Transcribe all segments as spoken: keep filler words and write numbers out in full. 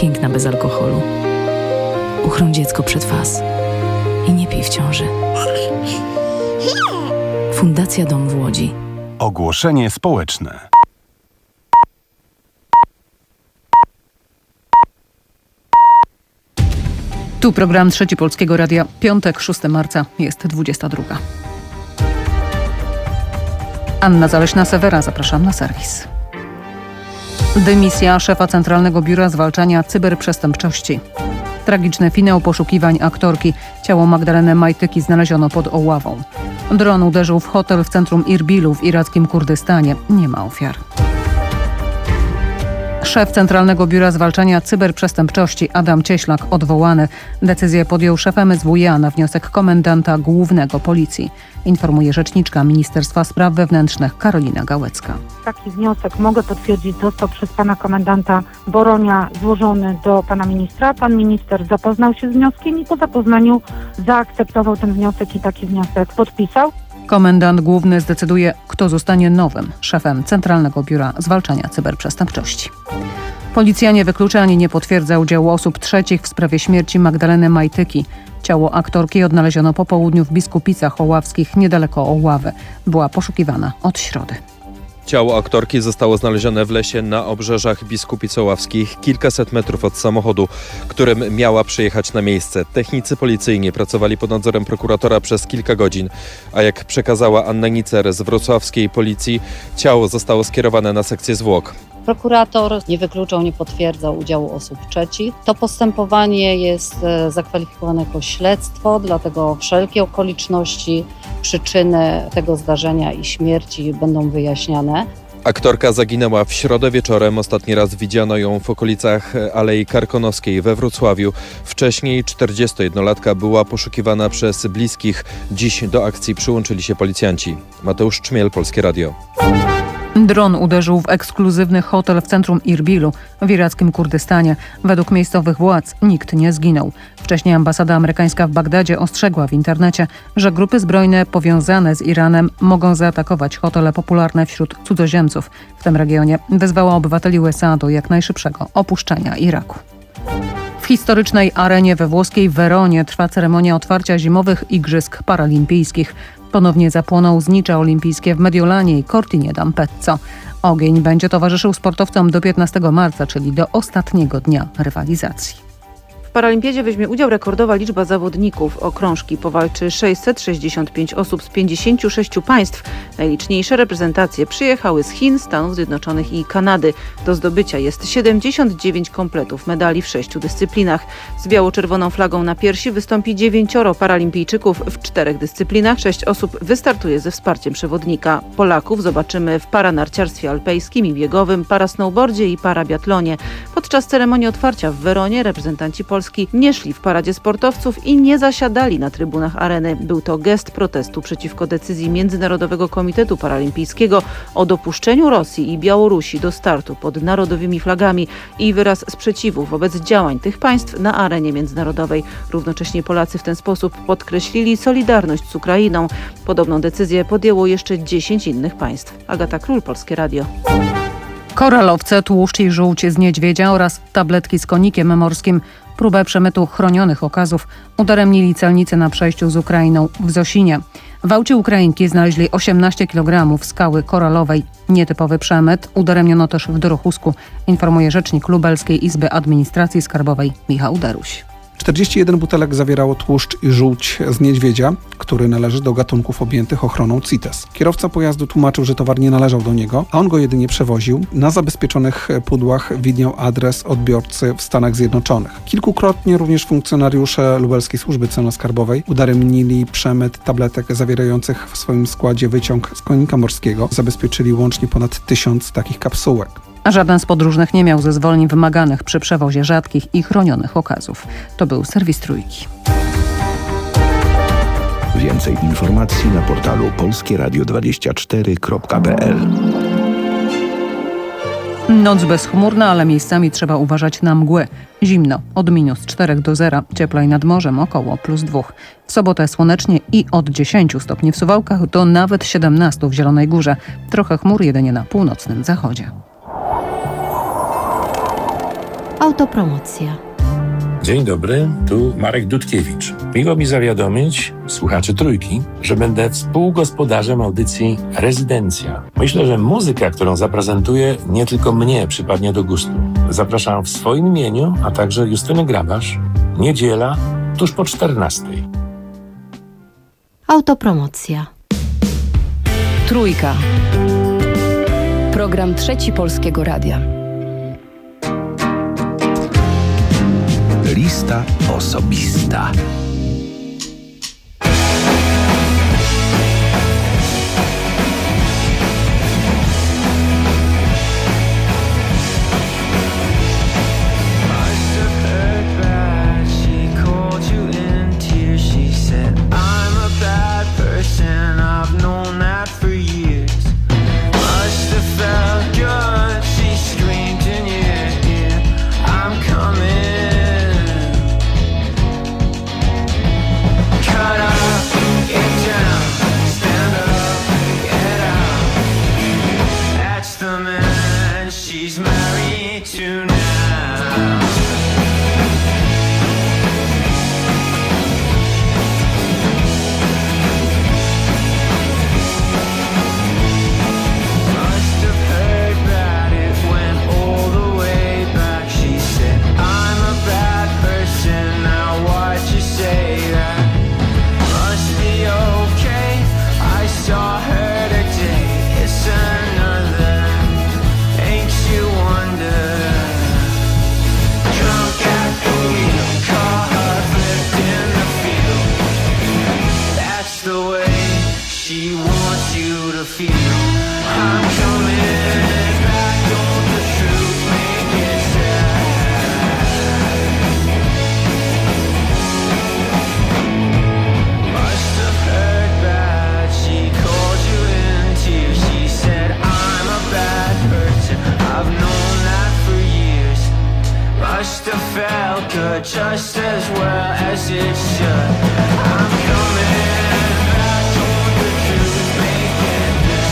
Piękna bez alkoholu. Uchroń dziecko przed F A S. I nie pij w ciąży. Fundacja Dom w Łodzi. Ogłoszenie społeczne. Tu program Trzeci Polskiego Radia. Piątek, szóstego marca, jest dwudziesta druga. Anna Zaleśna-Sewera, zapraszam na serwis. Dymisja szefa Centralnego Biura Zwalczania Cyberprzestępczości. Tragiczny finał poszukiwań aktorki. Ciało Magdaleny Majtyki znaleziono pod Oławą. Dron uderzył w hotel w centrum Irbilu w irackim Kurdystanie. Nie ma ofiar. Szef Centralnego Biura Zwalczania Cyberprzestępczości Adam Cieślak odwołany. Decyzję podjął szef M S W iA na wniosek komendanta głównego Policji. Informuje rzeczniczka Ministerstwa Spraw Wewnętrznych Karolina Gałecka. Taki wniosek, mogę potwierdzić, został przez pana komendanta Boronia złożony do pana ministra. Pan minister zapoznał się z wnioskiem i po zapoznaniu zaakceptował ten wniosek i taki wniosek podpisał. Komendant główny zdecyduje, kto zostanie nowym szefem Centralnego Biura Zwalczania Cyberprzestępczości. Policja nie wyklucza ani nie potwierdza udziału osób trzecich w sprawie śmierci Magdaleny Majtyki. Ciało aktorki odnaleziono po południu w Biskupicach Oławskich, niedaleko Oławy. Była poszukiwana od środy. Ciało aktorki zostało znalezione w lesie na obrzeżach Biskupic Oławskich, kilkaset metrów od samochodu, którym miała przyjechać na miejsce. Technicy policyjni pracowali pod nadzorem prokuratora przez kilka godzin, a jak przekazała Anna Nicer z wrocławskiej policji, ciało zostało skierowane na sekcję zwłok. Prokurator nie wykluczał, nie potwierdzał udziału osób trzecich. To postępowanie jest zakwalifikowane jako śledztwo, dlatego wszelkie okoliczności, przyczyny tego zdarzenia i śmierci będą wyjaśniane. Aktorka zaginęła w środę wieczorem. Ostatni raz widziano ją w okolicach Alei Karkonoskiej we Wrocławiu. Wcześniej czterdziestojednolatka była poszukiwana przez bliskich. Dziś do akcji przyłączyli się policjanci. Mateusz Czmiel, Polskie Radio. Dron uderzył w ekskluzywny hotel w centrum Irbilu w irackim Kurdystanie. Według miejscowych władz nikt nie zginął. Wcześniej ambasada amerykańska w Bagdadzie ostrzegła w internecie, że grupy zbrojne powiązane z Iranem mogą zaatakować hotele popularne wśród cudzoziemców w tym regionie. Wezwała obywateli U S A do jak najszybszego opuszczenia Iraku. W historycznej arenie we włoskiej Weronie trwa ceremonia otwarcia zimowych Igrzysk Paralimpijskich. Ponownie zapłoną znicze olimpijskie w Mediolanie i Cortinie d'Ampezzo. Ogień będzie towarzyszył sportowcom do piętnastego marca, czyli do ostatniego dnia rywalizacji. W Paralimpiadzie weźmie udział rekordowa liczba zawodników. O krążki powalczy sześćset sześćdziesiąt pięć osób z pięćdziesięciu sześciu państw. Najliczniejsze reprezentacje przyjechały z Chin, Stanów Zjednoczonych i Kanady. Do zdobycia jest siedemdziesiąt dziewięć kompletów medali w sześciu dyscyplinach. Z biało-czerwoną flagą na piersi wystąpi dziewięcioro paralimpijczyków w czterech dyscyplinach. Sześć osób wystartuje ze wsparciem przewodnika. Polaków zobaczymy w paranarciarstwie alpejskim i biegowym, parasnowboardzie i parabiatlonie. Podczas ceremonii otwarcia w Weronie reprezentanci Polski nie szli w paradzie sportowców i nie zasiadali na trybunach areny. Był to gest protestu przeciwko decyzji Międzynarodowego Komitetu Paralimpijskiego o dopuszczeniu Rosji i Białorusi do startu pod narodowymi flagami i wyraz sprzeciwu wobec działań tych państw na arenie międzynarodowej. Równocześnie Polacy w ten sposób podkreślili solidarność z Ukrainą. Podobną decyzję podjęło jeszcze dziesięć innych państw. Agata Król, Polskie Radio. Koralowce, tłuszcz i żółć z niedźwiedzia oraz tabletki z konikiem morskim. Próbę przemytu chronionych okazów udaremnili celnicy na przejściu z Ukrainą w Zosinie. W aucie Ukrainki znaleźli osiemnaście kilogramów skały koralowej. Nietypowy przemyt udaremniono też w Dorochusku, informuje rzecznik Lubelskiej Izby Administracji Skarbowej Michał Daruś. czterdzieści jeden butelek zawierało tłuszcz i żółć z niedźwiedzia, który należy do gatunków objętych ochroną C I T E S. Kierowca pojazdu tłumaczył, że towar nie należał do niego, a on go jedynie przewoził. Na zabezpieczonych pudłach widniał adres odbiorcy w Stanach Zjednoczonych. Kilkukrotnie również funkcjonariusze Lubelskiej Służby Celno-Skarbowej udaremnili przemyt tabletek zawierających w swoim składzie wyciąg z konika morskiego. Zabezpieczyli łącznie ponad tysiąc takich kapsułek. A żaden z podróżnych nie miał zezwoleń wymaganych przy przewozie rzadkich i chronionych okazów. To był serwis Trójki. Więcej informacji na portalu polskie radio dwadzieścia cztery kropka p l. Noc bezchmurna, ale miejscami trzeba uważać na mgły. Zimno, od minus czterech do zera, cieplej nad morzem około plus dwóch. W sobotę słonecznie i od dziesięciu stopni w Suwałkach do nawet siedemnastu w Zielonej Górze. Trochę chmur jedynie na północnym zachodzie. Autopromocja. Dzień dobry, tu Marek Dudkiewicz. Miło mi zawiadomić słuchaczy Trójki, że będę współgospodarzem audycji Rezydencja. Myślę, że muzyka, którą zaprezentuję, nie tylko mnie przypadnie do gustu. Zapraszam w swoim imieniu, a także Justynę Grabasz. Niedziela, tuż po czternastej. Autopromocja. Trójka. Program Trzeci Polskiego Radia. Lista osobista. Just as well as it should. I'm coming back on the truth, making the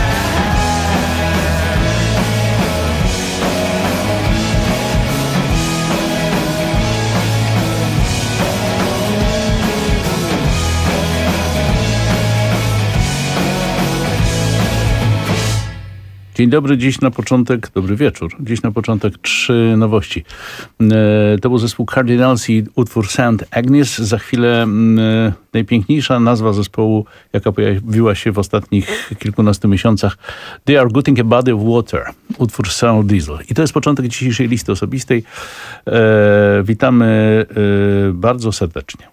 Dzień dobry, dziś na początek, dobry wieczór, dziś na początek trzy nowości. To był zespół Cardinals i utwór Saint Agnes. Za chwilę najpiękniejsza nazwa zespołu, jaka pojawiła się w ostatnich kilkunastu miesiącach. They Are Getting a Body of Water, utwór Sound Diesel. I to jest początek dzisiejszej listy osobistej. Witamy bardzo serdecznie.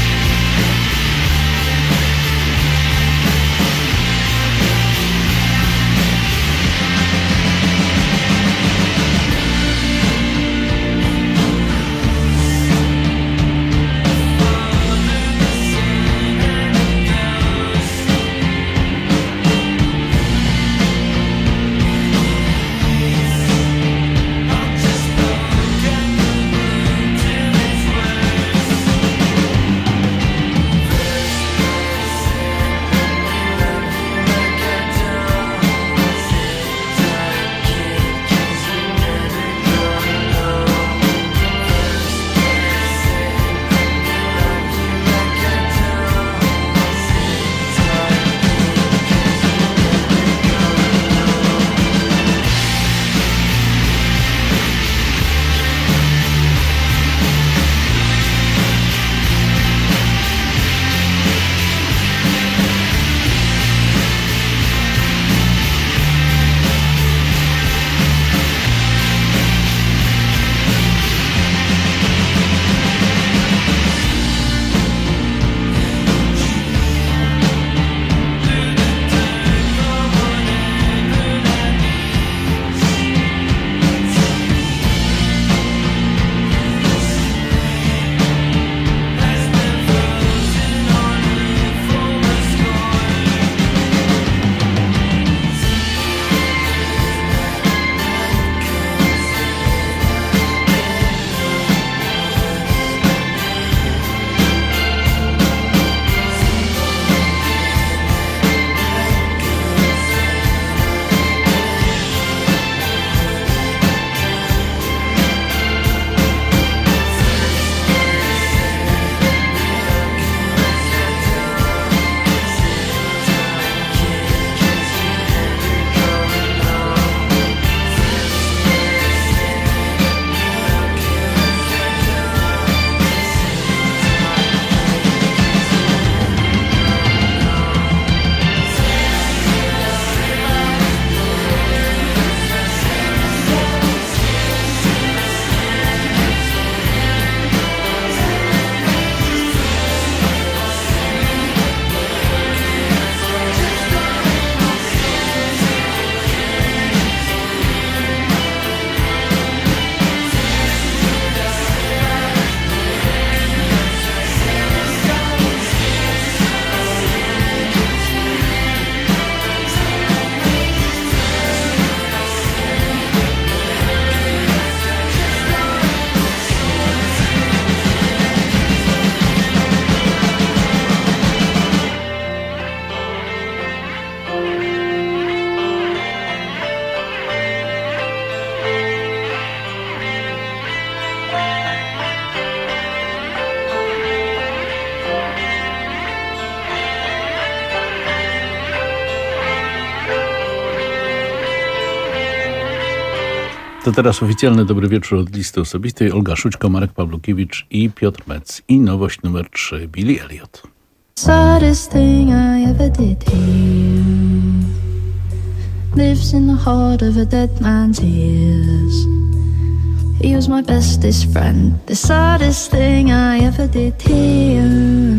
I To teraz oficjalny dobry wieczór od listy osobistej. Olga Szućko, Marek Pawlukiewicz i Piotr Metz. I nowość numer trzy, Billy Elliot. Saddest thing I ever did here lives in the heart of a dead man's ears. He was my bestest friend. The saddest thing I ever did here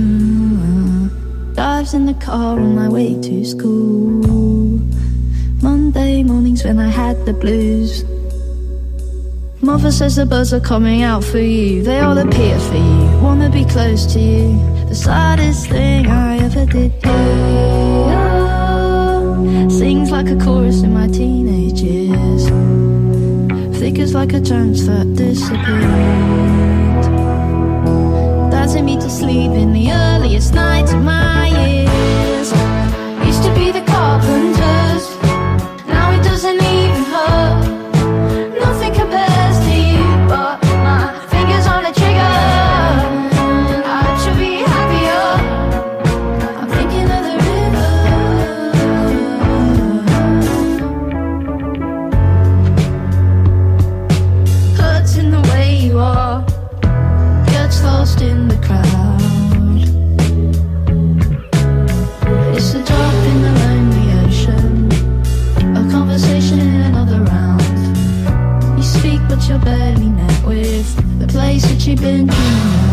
dives in the car on my way to school. Monday mornings when I had the blues. Mother says the birds are coming out for you. They all appear for you, wanna be close to you. The saddest thing I ever did here sings like a chorus in my teenage years. Flickers like a chance that disappeared. Dancing me to sleep in the earliest nights of my years. Used to be the carpenters, now it doesn't even hurt. Nothing compares to you, but my fingers on the trigger. I should be happier. I'm thinking of the river. Hurts in the way you are, gets lost in the crowd. It's a drop in the lonely ocean, a conversation in another round. You speak but you're barely met with the place that you've been dreaming of.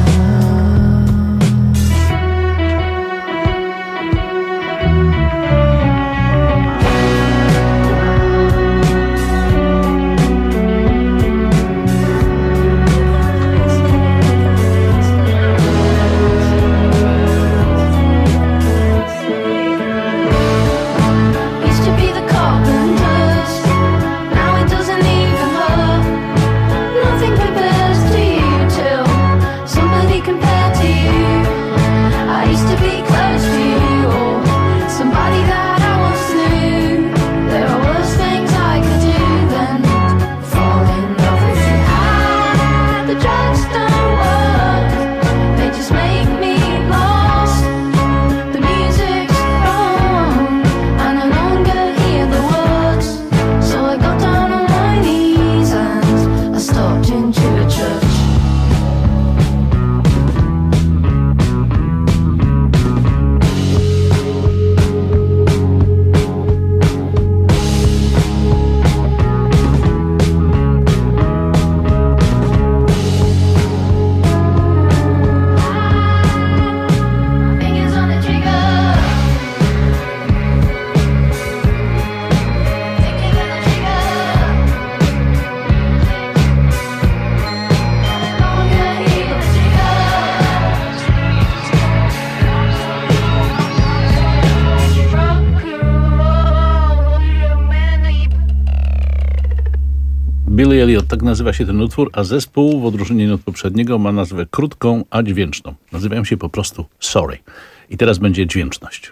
Used to be the carpenters, now it doesn't even hurt. Nothing compares to you till somebody compared to you. I used to be close to you, or somebody that I once knew. There are worse things I could do than fall in love with you. Ah, the drugs don't work, they just make me lost. The music's wrong, I no longer hear the words. So I got down on my knees and I stopped into a church. Fingers on the trigger, thinking of the trigger. No longer hear the trigger. Billy Elliot, tak nazywa się ten utwór, a zespół w odróżnieniu od poprzedniego ma nazwę krótką, a dźwięczną. Nazywają się po prostu Sorry. I teraz będzie dźwięczność.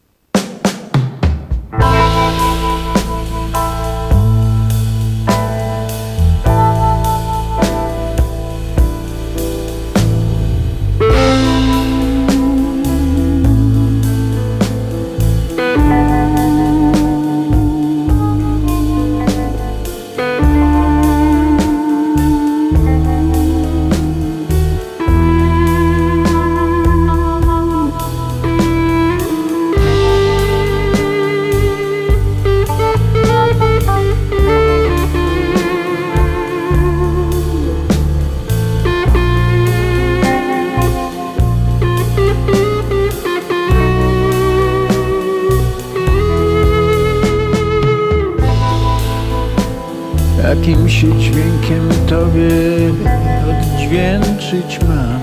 Jakim się dźwiękiem tobie oddźwięczyć mam?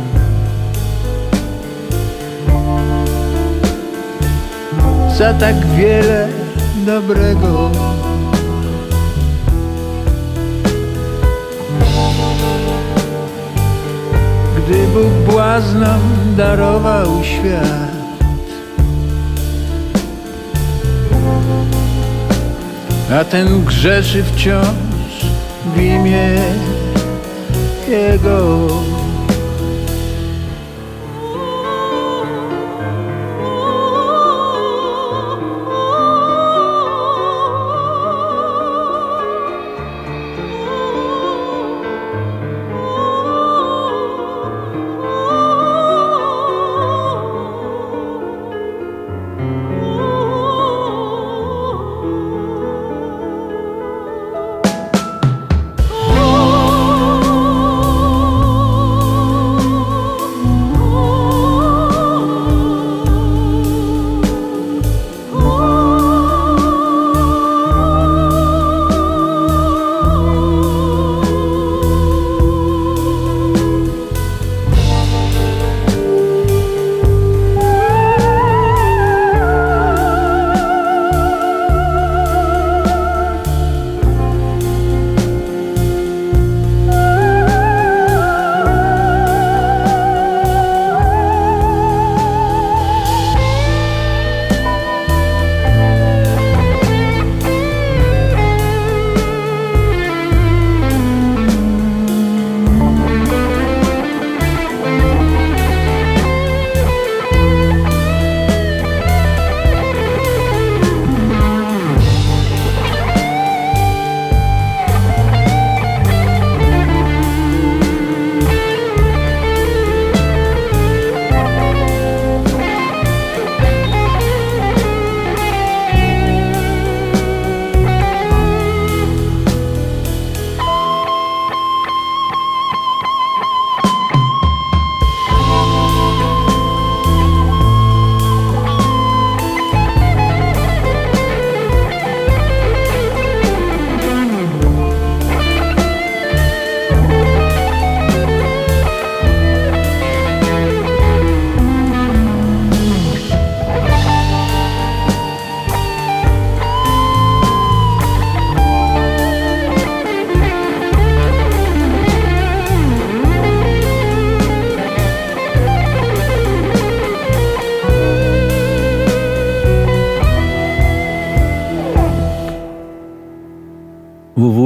Za tak wiele dobrego. Gdy Bóg błaznom darował świat, a ten grzeszy wciąż w imię Jego.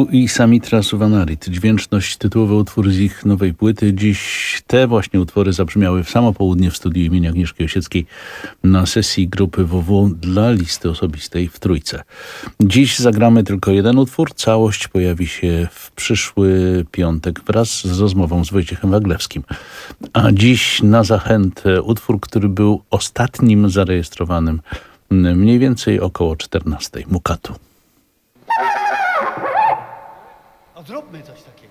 Stu i Samitra Suvanarit. Dźwięczność, tytułowy utwór z ich nowej płyty. Dziś te właśnie utwory zabrzmiały w samo południe w studiu imienia Agnieszki Osieckiej na sesji grupy W W dla listy osobistej w Trójce. Dziś zagramy tylko jeden utwór. Całość pojawi się w przyszły piątek wraz z rozmową z Wojciechem Waglewskim. A dziś na zachętę utwór, który był ostatnim zarejestrowanym mniej więcej około czternastej. Mukatu. No zróbmy coś takiego.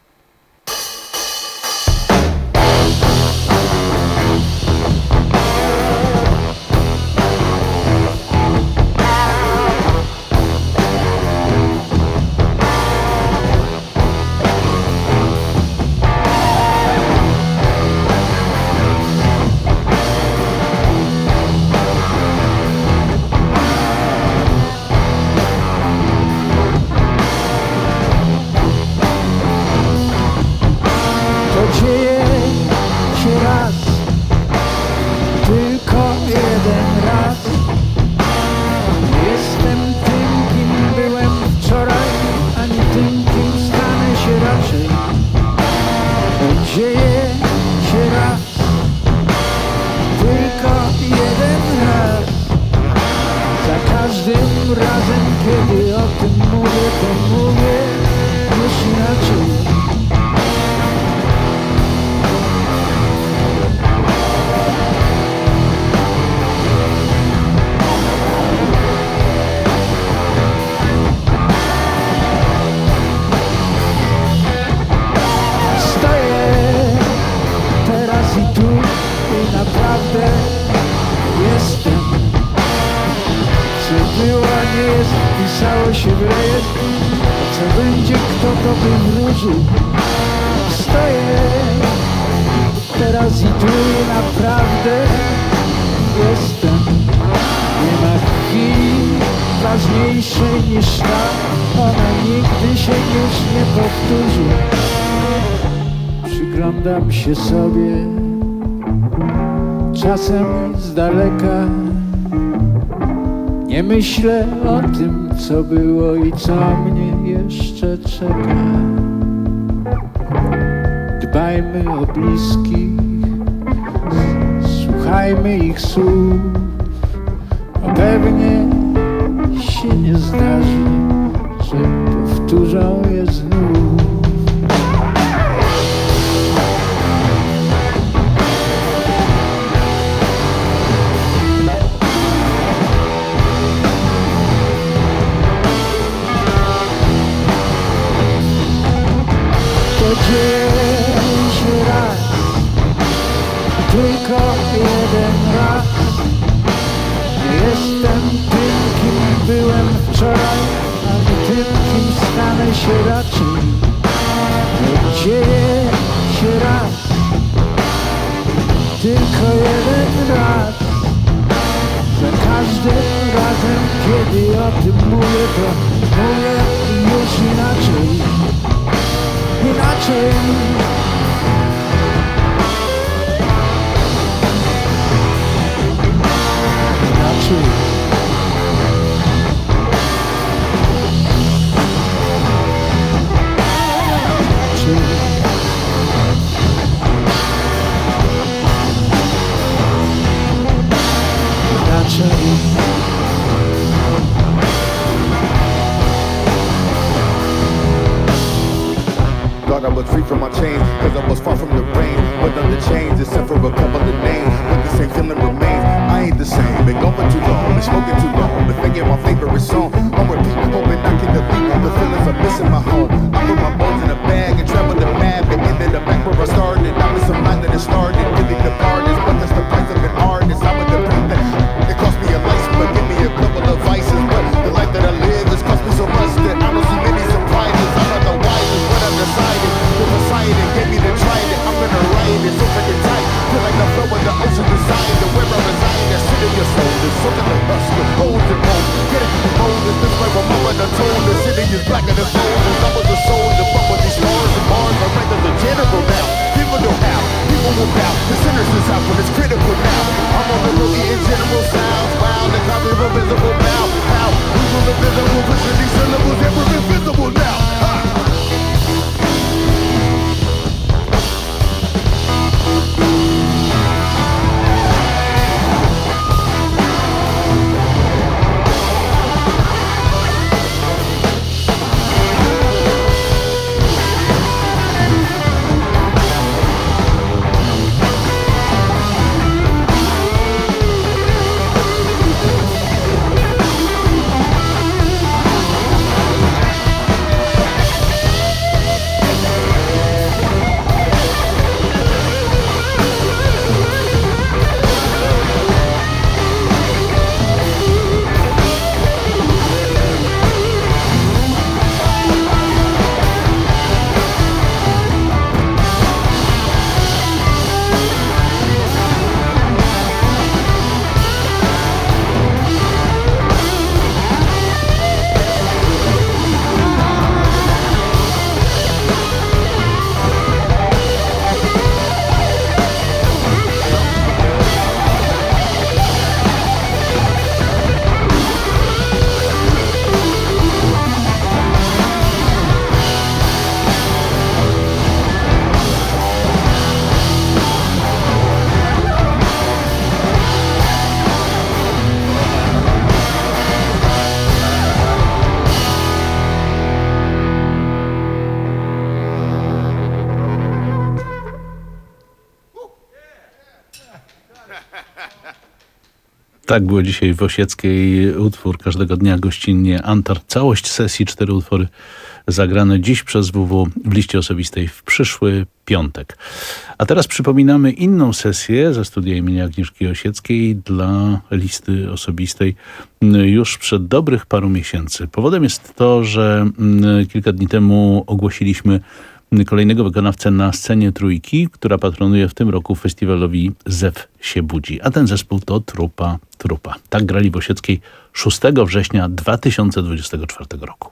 Dzieje się raz, tylko jeden raz. Jestem tym, kim byłem wczoraj, ani tym, kim stanę się raczej. Dzieje się raz, tylko jeden raz. Za każdym razem, kiedy o tym mówię, to mówię już inaczej. Naprawdę jestem. Co było, nie jest, pisało się w rejestr. Co będzie, kto to by wróżył. Stoję teraz i tu i naprawdę jestem. Nie ma chwili ważniejszej niż ta. Ona nigdy się już nie powtórzy. Przyglądam się sobie czasem z daleka. Nie myślę o tym, co było i co mnie jeszcze czeka. Dbajmy o bliskich, słuchajmy ich słów. A pewnie się nie zdarzy, że powtórzą je znów. Dzieje się raz, tylko jeden raz. Jestem tym, kim byłem wczoraj, ani tym, kim stanę się raczej. Dzieje się raz, tylko jeden raz. Za każdym razem, kiedy o tym mówię, to mówię już inaczej. Inaczej. Inaczej. Thought I was free from my chains, cause I was far from the rain. But under chains, except for a couple of names, but the same feeling remains. I ain't the same, been going too long, been smoking too long, been thinking my favorite song. I'm repeating, hoping I can delete the feelings I'm missing my home. I put my bones in a bag and traveled the map and ended up back where I started. I was some line that it started, really the hardest, but that's the price of an artist. I would depend that it cost me a license, but give me a couple of vices. But the life that I live has cost me so much that I don't see many surprises. I'm not the wisest, but I decided to decide it, gave me the try it. I'm gonna ride it so freaking tight, feel like the flow of the ocean design. The where I reside, that sit in your soul, there's something to bust with hold and hold. Get it, hold it this way, remember the tone. The city is blacker than gold, and I was the soul. The bump with these stars and bars, my rank is a general now. People know how, people will bow. The sinners is out when it's critical now. I'm on the road eating general sounds. Wow, the copy of invisible now. How? We will invisible, pushing these syllables, and we're invisible now. Tak było dzisiaj w Osieckiej. Utwór każdego dnia gościnnie Antar. Całość sesji, cztery utwory zagrane dziś przez W W w liście osobistej w przyszły piątek. A teraz przypominamy inną sesję ze studia imienia Agnieszki Osieckiej dla listy osobistej już przed dobrych paru miesięcy. Powodem jest to, że kilka dni temu ogłosiliśmy kolejnego wykonawcę na scenie Trójki, która patronuje w tym roku festiwalowi Zew się budzi. A ten zespół to Trupa Trupa. Tak grali w Osieckiej szóstego września dwa tysiące dwudziestego czwartego roku.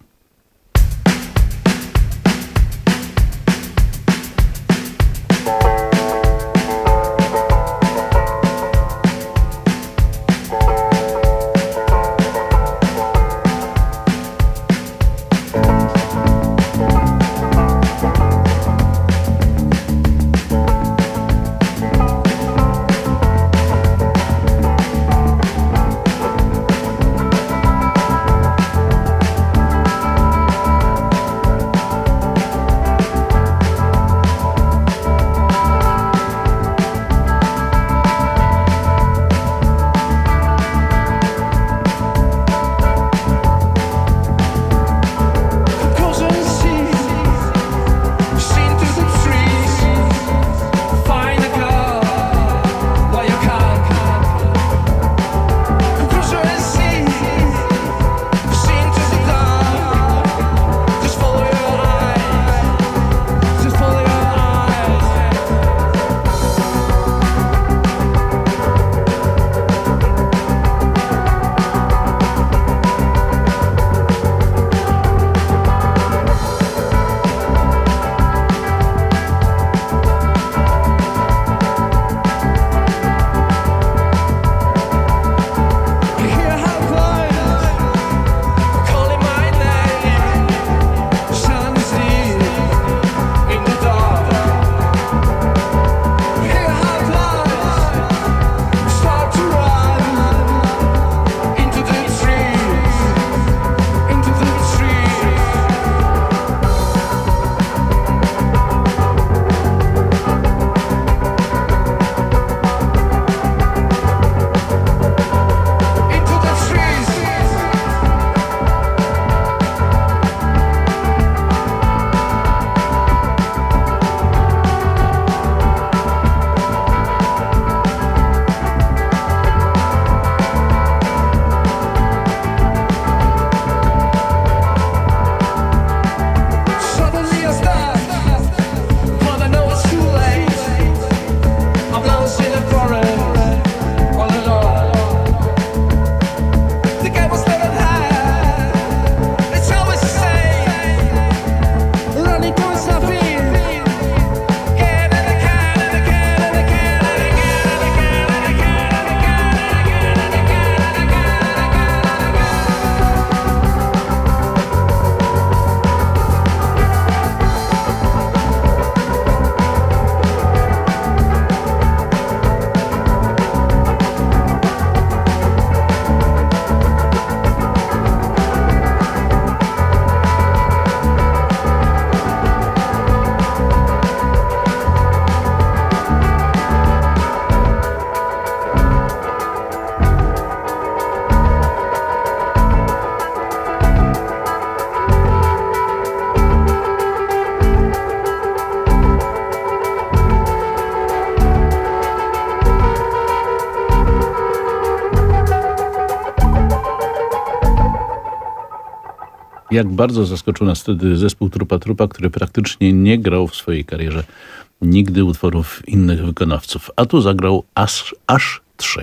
Jak bardzo zaskoczył nas wtedy zespół Trupa Trupa, który praktycznie nie grał w swojej karierze nigdy utworów innych wykonawców. A tu zagrał aż, aż trzy.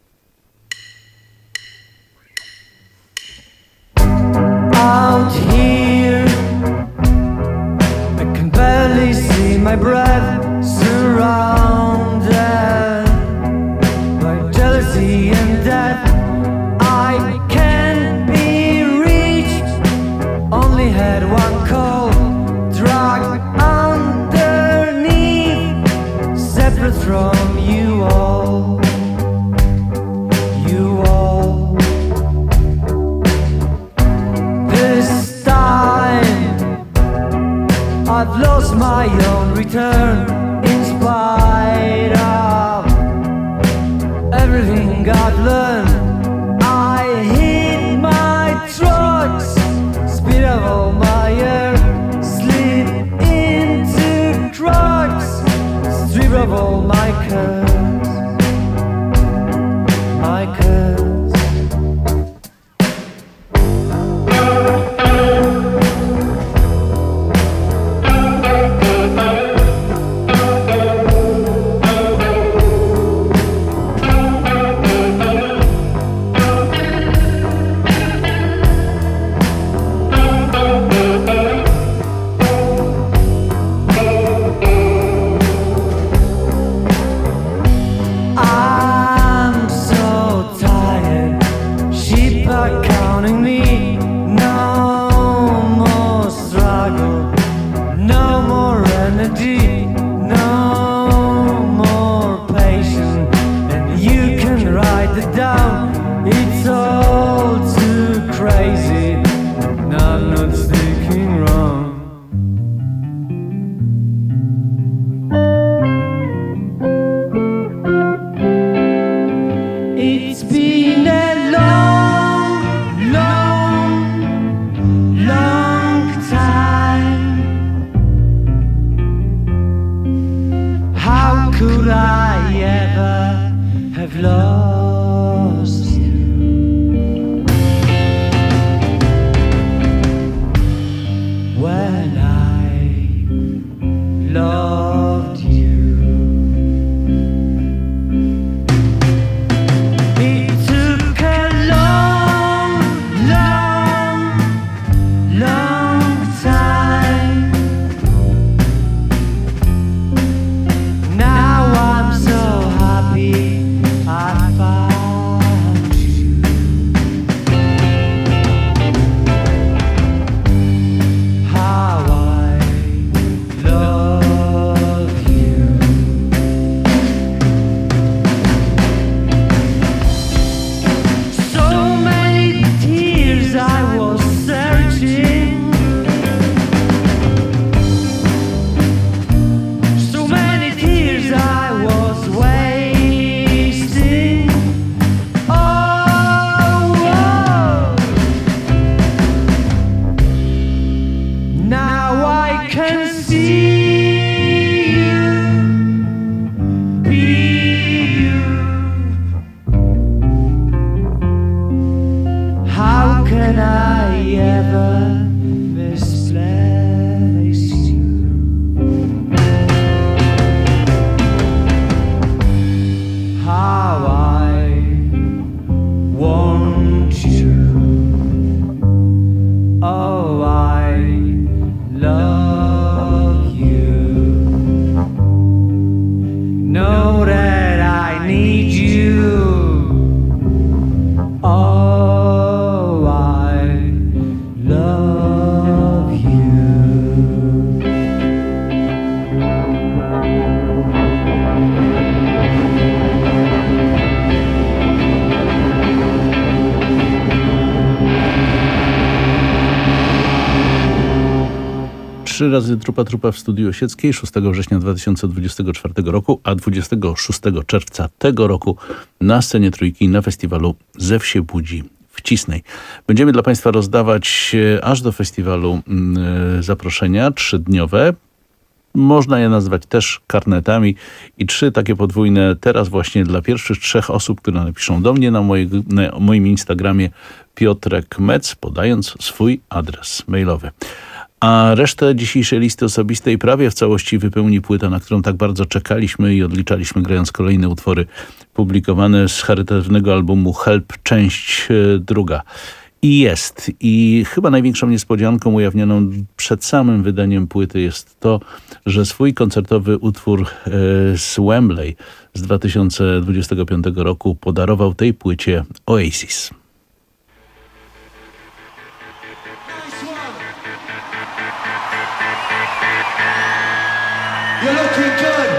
Out here, I can barely see my breath, surrounded by jealousy and death. I can't be reached, only had one call, dragged underneath, separate from you all. start counting me. No more struggle, no more energy, no more patience. And you can write it down. It's all too crazy, and I'm not sticking wrong. It's been a long, long, long time. How could I ever have lost you when I loved you? It took a long, long, long time. Now I'm so happy I found you. How I love you. So many tears I was searching. So many tears I was wasting. Oh, oh. Now I can see you, be you. How can I ever misplace you? How I want you. Oh, I love you. Know that I need you. Oh, I love you. Trzy razy Trupa Trupa w studiu Osieckiej szóstego września dwa tysiące dwudziestego czwartego roku, a dwudziestego szóstego czerwca tego roku na scenie Trójki na festiwalu Zew się budzi w Cisnej. Będziemy dla Państwa rozdawać e, aż do festiwalu e, zaproszenia trzydniowe. Można je nazwać też karnetami i trzy takie podwójne teraz właśnie dla pierwszych trzech osób, które napiszą do mnie na, moje, na moim Instagramie Piotrek Mec, podając swój adres mailowy. A resztę dzisiejszej listy osobistej prawie w całości wypełni płyta, na którą tak bardzo czekaliśmy i odliczaliśmy, grając kolejne utwory publikowane z charytatywnego albumu Help, część e, druga. I jest. I chyba największą niespodzianką ujawnioną przed samym wydaniem płyty jest to, że swój koncertowy utwór e, z Wembley z dwa tysiące dwudziestego piątego roku podarował tej płycie Oasis. You're looking good.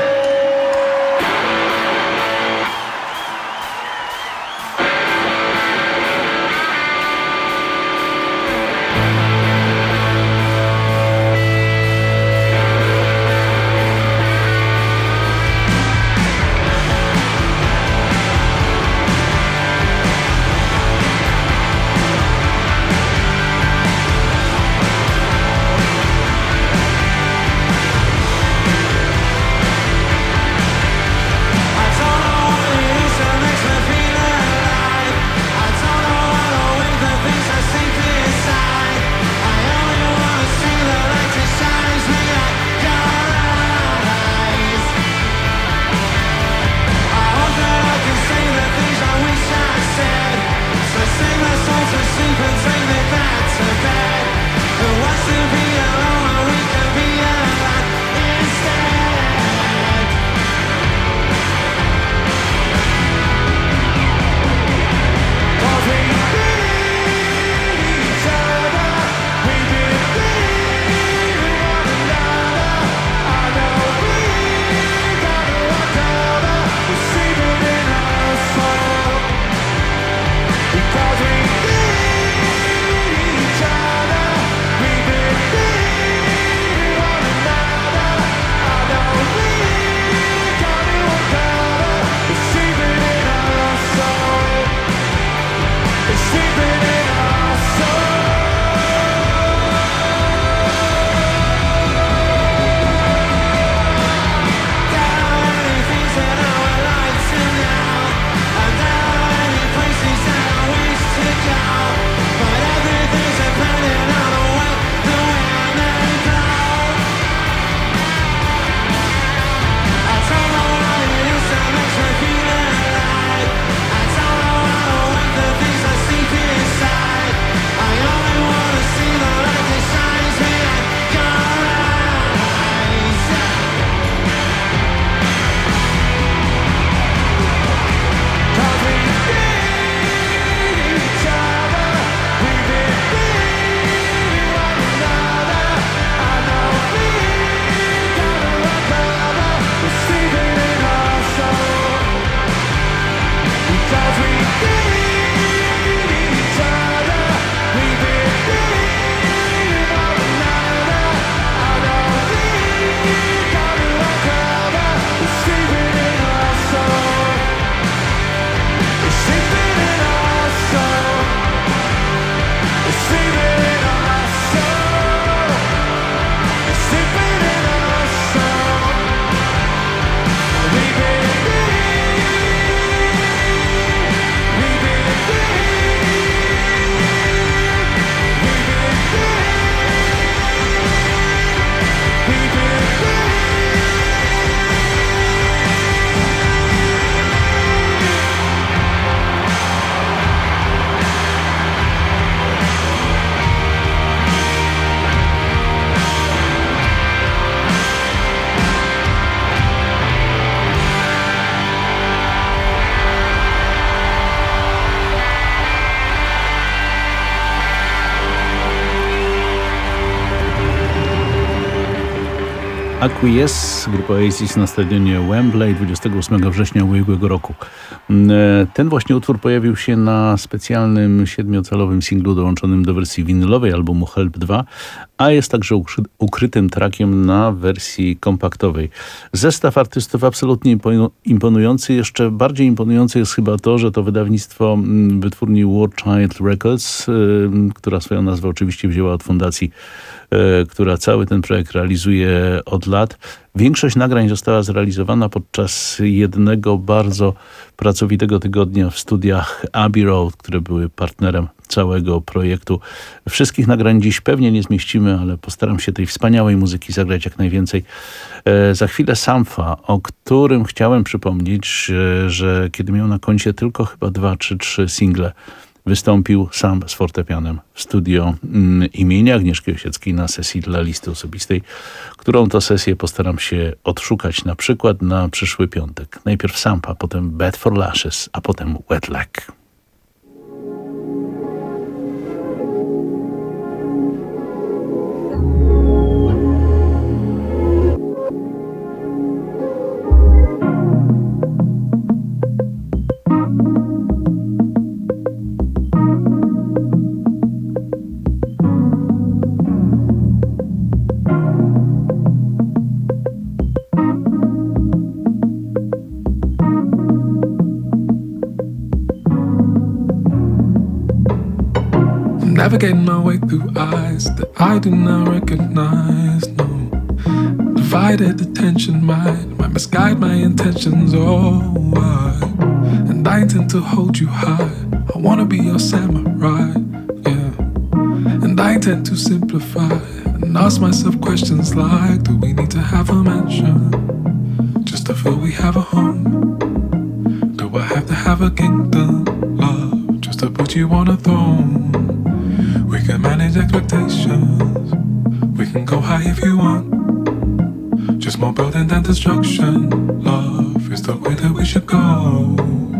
Acquiesce, grupa Oasis na stadionie Wembley dwudziestego ósmego września ubiegłego roku. Ten właśnie utwór pojawił się na specjalnym siedmiocalowym singlu dołączonym do wersji winylowej albumu Help dwa, a jest także ukry- ukrytym trackiem na wersji kompaktowej. Zestaw artystów absolutnie imponujący. Jeszcze bardziej imponujące jest chyba to, że to wydawnictwo wytwórni War Child Records, która swoją nazwę oczywiście wzięła od fundacji, która cały ten projekt realizuje od lat. Większość nagrań została zrealizowana podczas jednego bardzo pracowitego tygodnia w studiach Abbey Road, które były partnerem całego projektu. Wszystkich nagrań dziś pewnie nie zmieścimy, ale postaram się tej wspaniałej muzyki zagrać jak najwięcej. E, za chwilę Sampha, o którym chciałem przypomnieć, e, że kiedy miał na koncie tylko chyba dwa czy trzy single, wystąpił sam z fortepianem w studio mm, imienia Agnieszki Osieckiej na sesji dla listy osobistej, którą to sesję postaram się odszukać na przykład na przyszły piątek. Najpierw Sampha, potem Bad for Lashes, a potem Wet Leg. Navigating my way through eyes that I do not recognize, no. Divided attention, mind might misguide my intentions, oh I, and I intend to hold you high. I wanna be your samurai, yeah. And I intend to simplify and ask myself questions like, do we need to have a mansion just to feel we have a home? Do I have to have a kingdom, love, just to put you on a throne? We can manage expectations, we can go high if you want. Just more building than destruction, love is the way that we should go.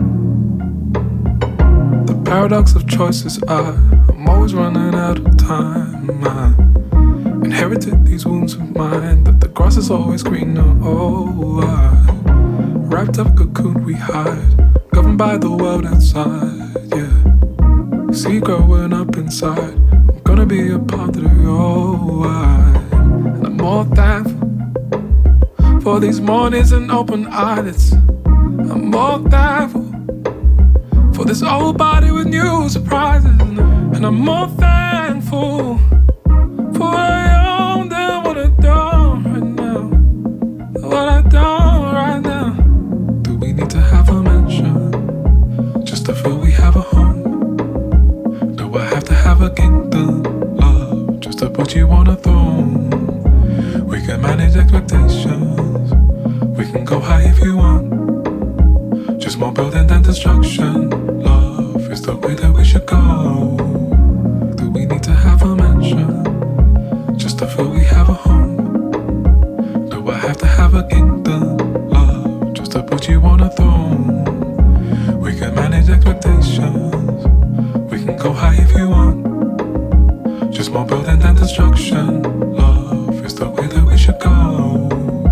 The paradox of choice is I, I'm always running out of time. I inherited these wounds of mine, that the grass is always greener, oh I, wrapped up cocoon we hide, governed by the world outside, yeah. See growing up inside, I'm gonna be a part of your life. And I'm more thankful for these mornings and open eyelids. I'm more thankful for this old body with new surprises. And I'm more thankful for what I own than what I don't right now. What I don't right now. Do we need to have a mansion just to feel we have a home? Do I have to have a kingdom, love, just to put you on a throne? We can manage expectations, we can go high if you want. Just more building than destruction, love is the way that we should go. Do we need to have a mansion just to feel we have a home? Do I have to have a kingdom, love, just to put you on a throne? We can manage expectations, we can go high if you want. Just more building than destruction, love is the way that we should go.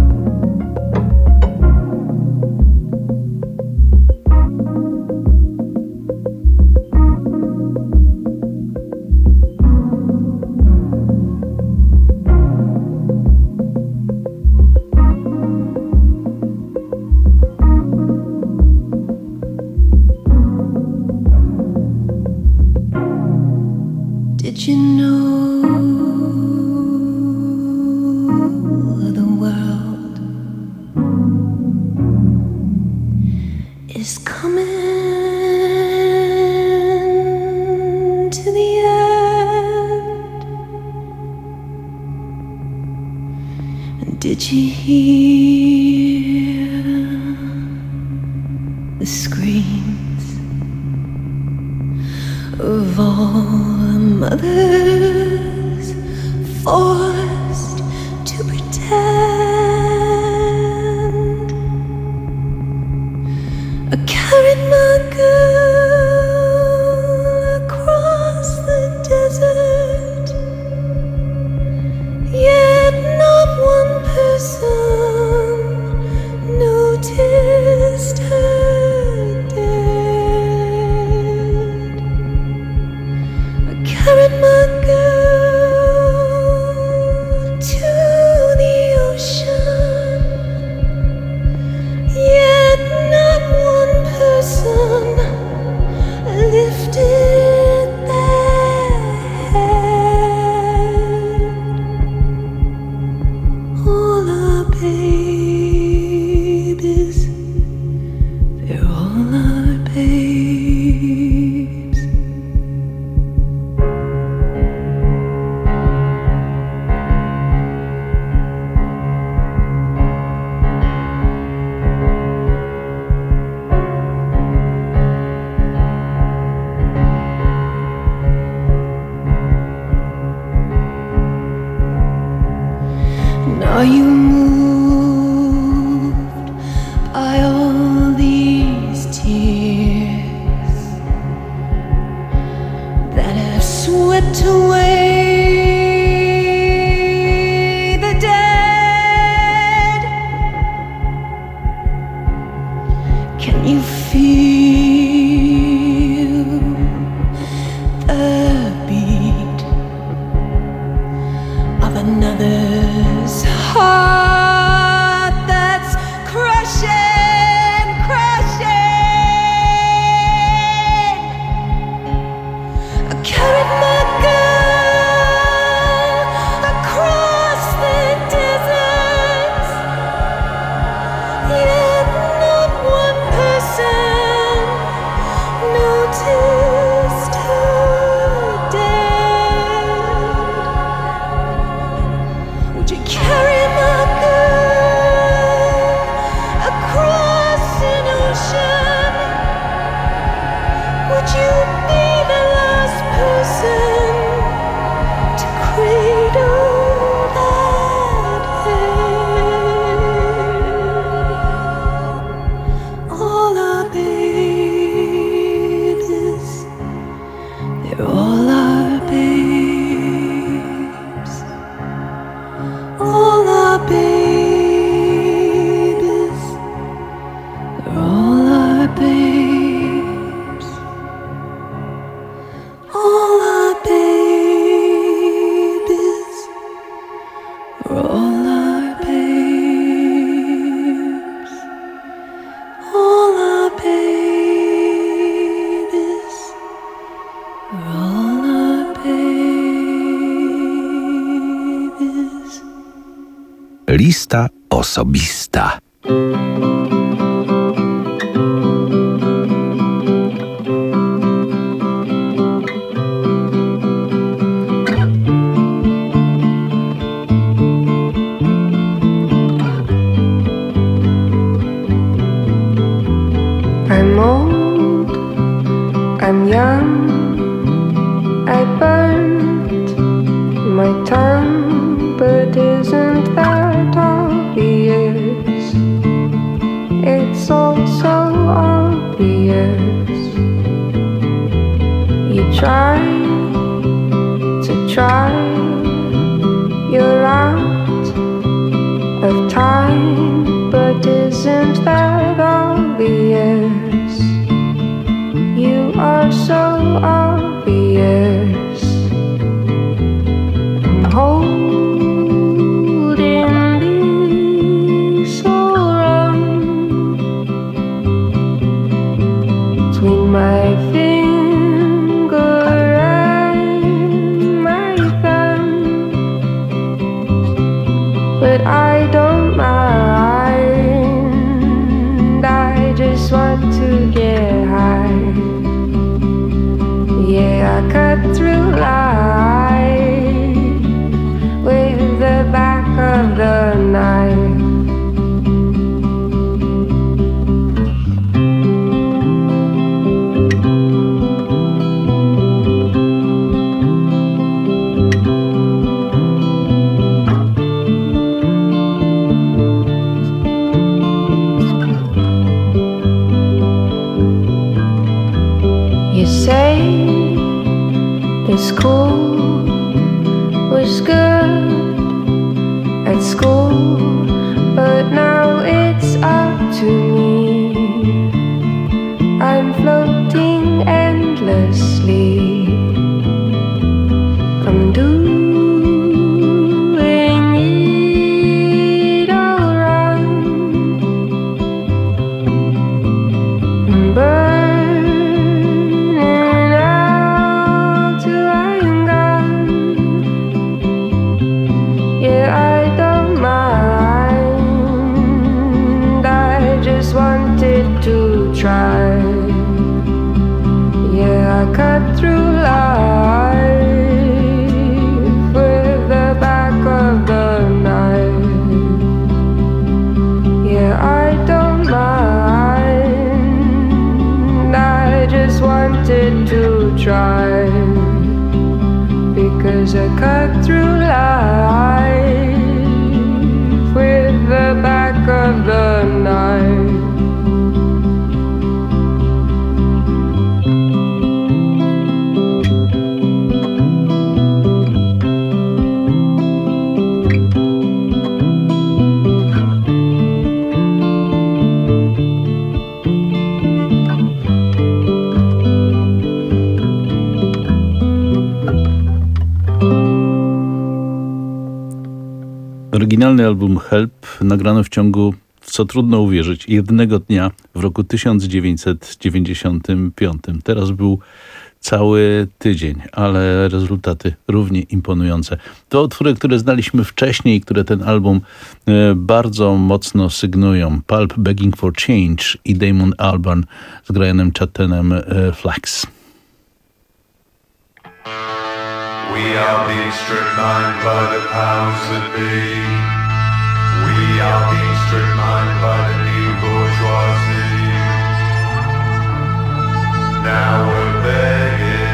Did you know the world is coming to the end? And did you hear the screams of all the mothers forced to pretend? I carried my girl across the desert, yet not one person carried my girl to the ocean, yet not one person lifted their head. All our babies, they're all our babes. Are you moved by all these tears that have swept away the dead? Can you feel the beat of another's heart that's crushing, crushing? I carried my girl across the deserts, yet not one person noticed her dead. Would you carry my girl across an ocean? Would you be the last person to cradle that head? All our babies, they're all our babes. All our babies, they're all our babes. All our babies, they're all our babes. All our babies, they're all our babies. Lista osobista. I'm old, I'm young, I burned my tongue, but isn't that obvious? It's all so obvious. You try to try, you're out of time, but isn't that obvious? You are so obvious. I'm holding this all wrong between my finger and my thumb, but I don't mind. I just want to get high. Yeah, I cut through life with the back of the knife. You say the school was good at school, but now it's up to me. I'm floating endlessly There's a cut through life with the back of the knife. Oryginalny album Help nagrano w ciągu, w co trudno uwierzyć, jednego dnia w roku tysiąc dziewięćset dziewięćdziesiątym piątym. Teraz był cały tydzień, ale rezultaty równie imponujące. To utwory, które znaliśmy wcześniej, które ten album e, bardzo mocno sygnują. Pulp, Begging for Change i Damon Albarn z Brianem Chattenem e, Flax. We are being stripped mine by the powers that be. We are being stripped mine by the new bourgeoisie. Now we're begging.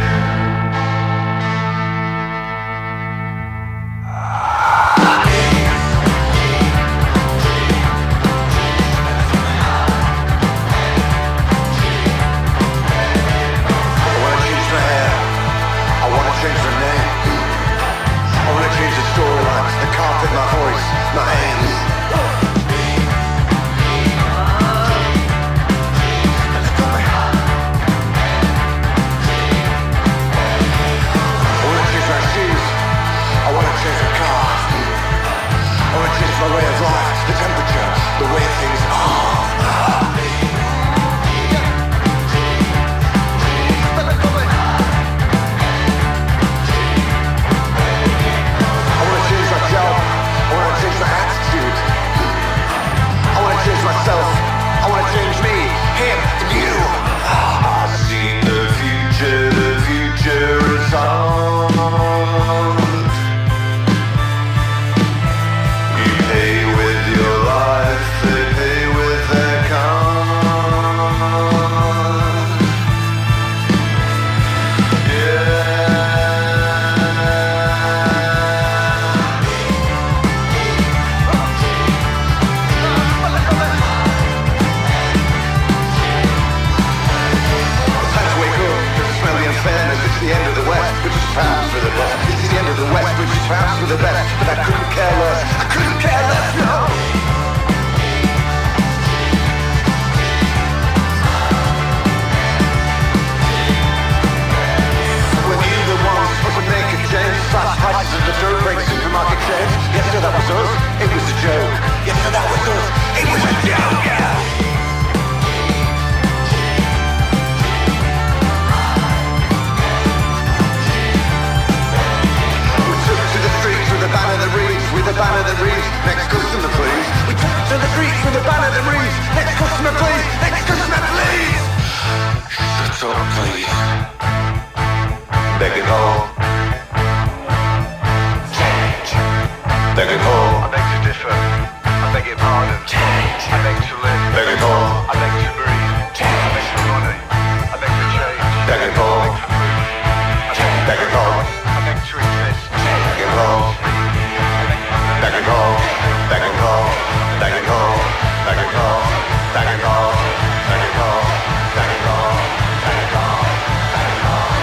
I wanna change my hair. I wanna change my name. I wanna change the storylines, the carpet, my voice, my hands. I wanna change my shoes. I wanna change my car. I wanna change my way of life, the temperature, the way things are. Myself, I wanna change me, him, and you. I've seen the future, the future is on. You pay with your life, they pay with their con. The end of the West, which is perhaps for the best. It's the end of the West, which is perhaps for the best. But I couldn't care less. I couldn't care less, no. When you the ones supposed to make a change, slash prices of the dough, break supermarket chains. Yes, sir, that was us. It was a joke. Yes, sir, that was us. It was a joke, yeah. With a banner that reads, with a banner that reads, next customer please. We took to the streets with a banner that reads, next customer please, next customer please. Shut up please. Begging home. Change. Begging home. I beg to differ. I beg your pardon. Change. I beg to live. Begging home. I beg to breathe. Change. I beg for money. I beg for change. Begging home. Begging home. I beg to exist. Begging home. Begging home, begging home, begging home, begging home, begging home, begging home, begging home, begging home, begging home.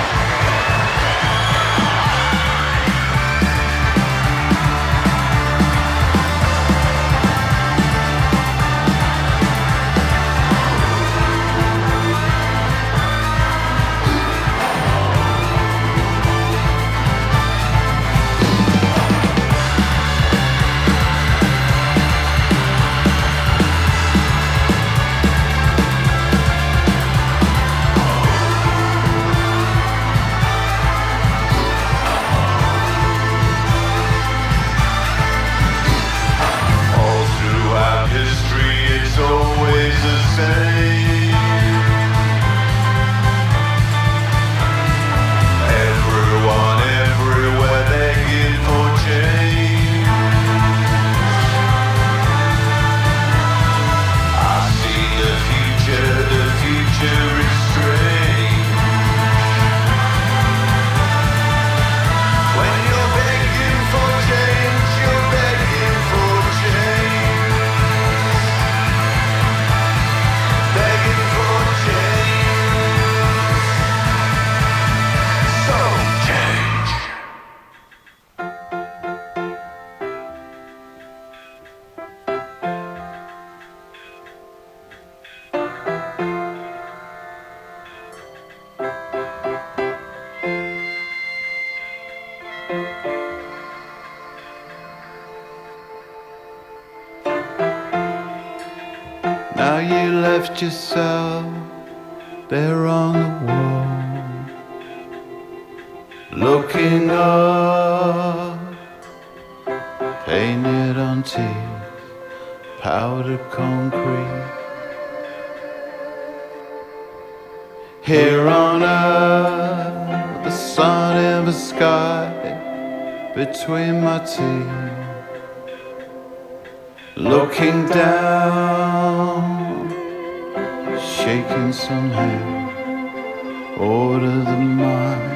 left yourself there on the wall, looking up, painted on teeth, powdered concrete. Here on earth, the sun in the sky between my teeth, looking down, shaking some hand, order the mind.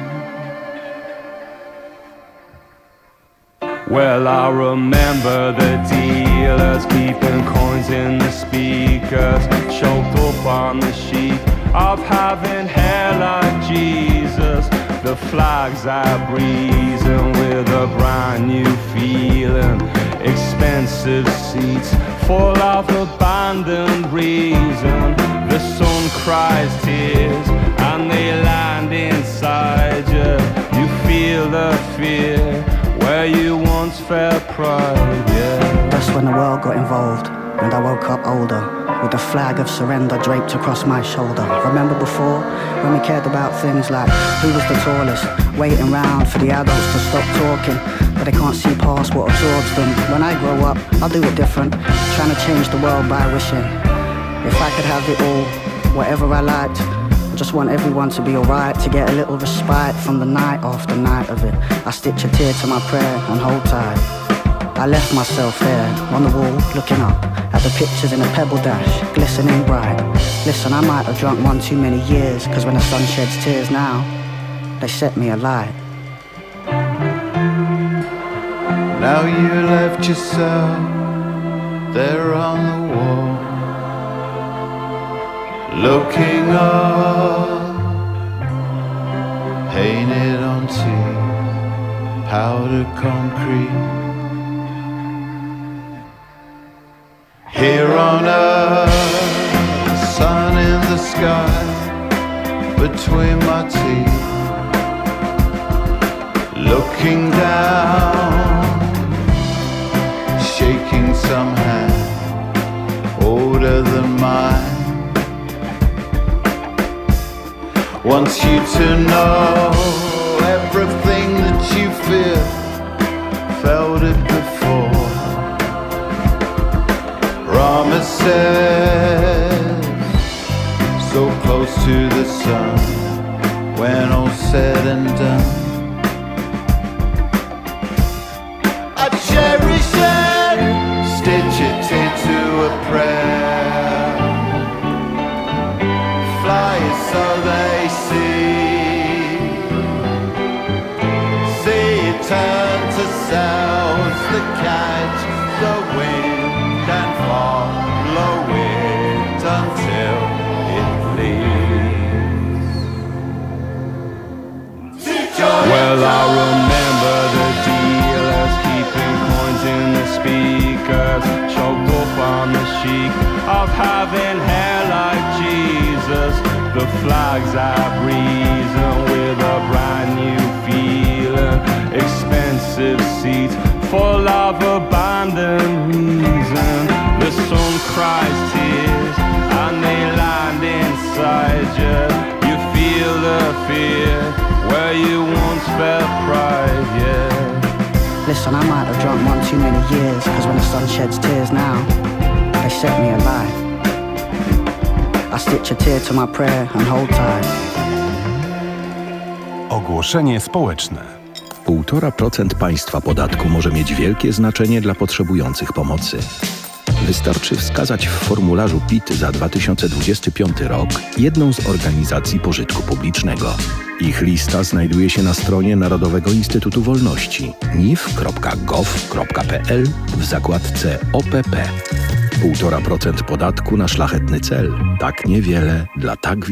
Well, I remember the dealers keeping coins in the speakers, choked up on the sheet of having hair like Jesus. The flags are breezing with a brand new feeling. Expensive seats full of abandoned reason. The sun cries tears and they land inside you. You feel the fear where you once felt pride, yeah. That's when the world got involved, and I woke up older, with the flag of surrender draped across my shoulder. Remember before, when we cared about things like who was the tallest, waiting round for the adults to stop talking, but they can't see past what absorbs them. When I grow up, I'll do it different, trying to change the world by wishing. If I could have it all, whatever I liked, I just want everyone to be alright, to get a little respite from the night after night of it. I stitch a tear to my prayer and hold tight. I left myself there on the wall, looking up at the pictures in a pebble dash, glistening bright. Listen, I might have drunk one too many years, cause when the sun sheds tears now, they set me alight. Now you left yourself there on the wall, looking up, painted on teeth, powdered concrete. Here on earth, sun in the sky between my teeth, looking down, shaking some hand older than mine. Wants you to know everything that you feel, felt it before. Promises so close to the sun, when all's said and done. I cherish it, stitch it into a prayer, fly it so they see, see it turn to sounds that catch the wind and follow it until it leaves. Well, I remember the dealers keeping coins in the speakers, choked up on the chic of having hair like Jesus. The flags are breezing with a brand new feeling. Expensive seats full of abandoned reason. The sun cries tears and they land inside you. You feel the fear where you once felt pride, yeah. Listen, I might have drunk one too many years, cause when the sun sheds tears now, they set me alight. I stitch a tear to my prayer and hold tight. Ogłoszenie społeczne. Półtora procent państwa podatku może mieć wielkie znaczenie dla potrzebujących pomocy. Wystarczy wskazać w formularzu P I T za dwa tysiące dwudziesty piąty rok jedną z organizacji pożytku publicznego. Ich lista znajduje się na stronie Narodowego Instytutu Wolności N I W kropka gov kropka p l w zakładce O P P. Półtora procent podatku na szlachetny cel. Tak niewiele dla tak